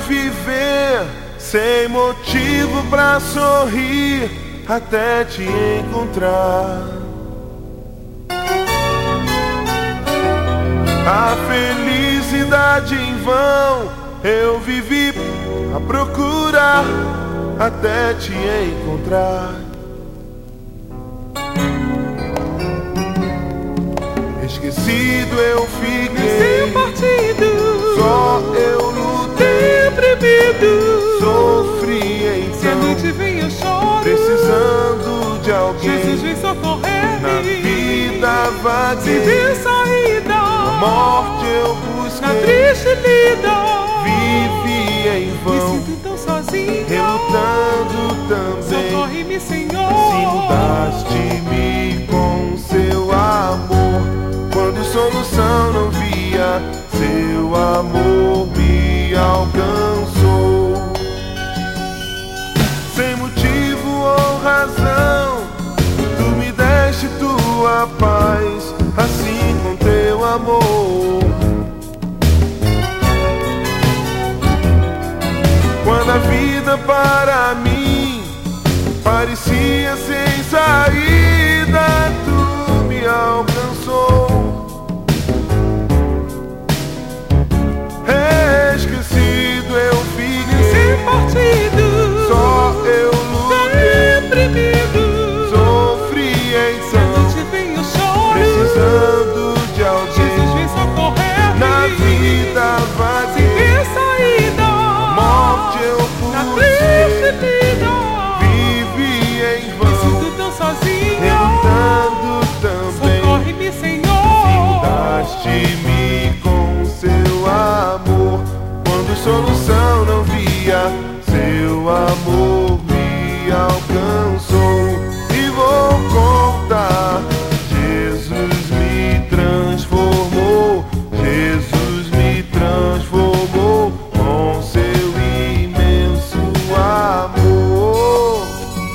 viver sem motivo pra sorrir até te encontrar. A felicidade em vão eu vivi a procurar até te encontrar. Esquecido eu fiquei, partido, só eu lutei, deprimido, sofri se a então, noite vem eu choro, precisando de alguém. Jesus vem socorrer-me, Na vida se vaguei, vê saída, a morte eu na busquei, triste lida, vivi em me vão, sinto tão sozinho, relutando também. socorre-me, Senhor, Inundaste-me com seu amor, quando solução não via, seu amor me alcançou. Sem motivo ou razão, tu me deste tua paz, assim com teu amor. Quando a vida para mim parecia sem saída, tu me alcançou. Esquecido eu fiquei, sem partido, só eu lutei, deprimido, sofri se a então, noite vem eu choro, precisando de alguém. Jesus vem socorrer-me, Na vida se vaguei, vê saída, morte eu na triste busquei, lida, vivi em me vão, sinto tão sozinho, relutando também. socorre-me, Senhor, Inundaste-me com seu amor, quando solução não via, seu amor me alcançou. E vou contar, Jesus me transformou, Jesus me transformou com seu imenso amor.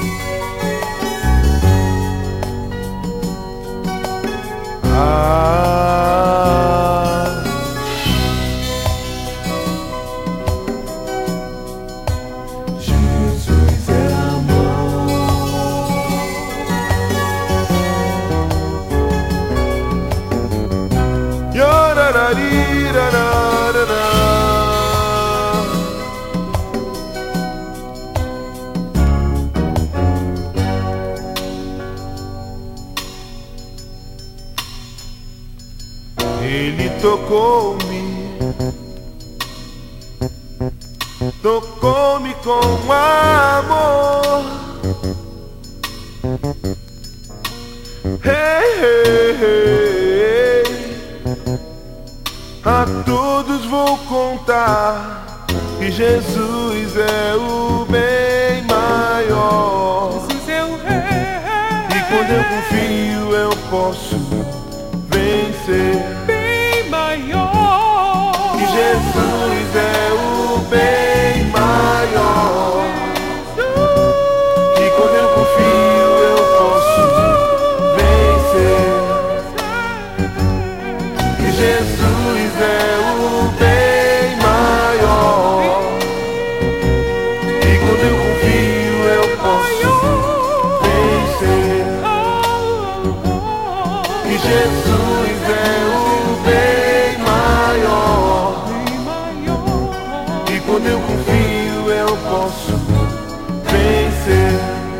Jesus é amor. Yorararirararara. Ele tocou-me com amor. Hey, hey, hey. A todos vou contar que Jesus é o bem maior. Jesus é o Rei, E quando eu confio eu posso vencer. bem maior, Que Jesus é o bem maior. Que quando eu confio eu posso vencer. Que Jesus é o bem maior. Que quando eu confio eu posso vencer. Que Jesus é o bem maior. E quando eu confio eu posso vencer.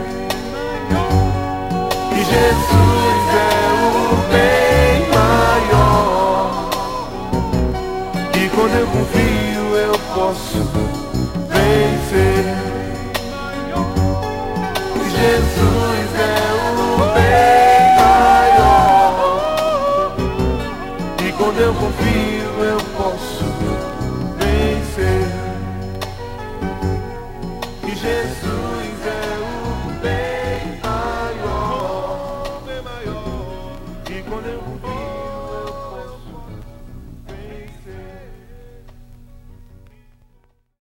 Que Jesus é o bem maior. E quando eu confio eu posso vencer. Que Jesus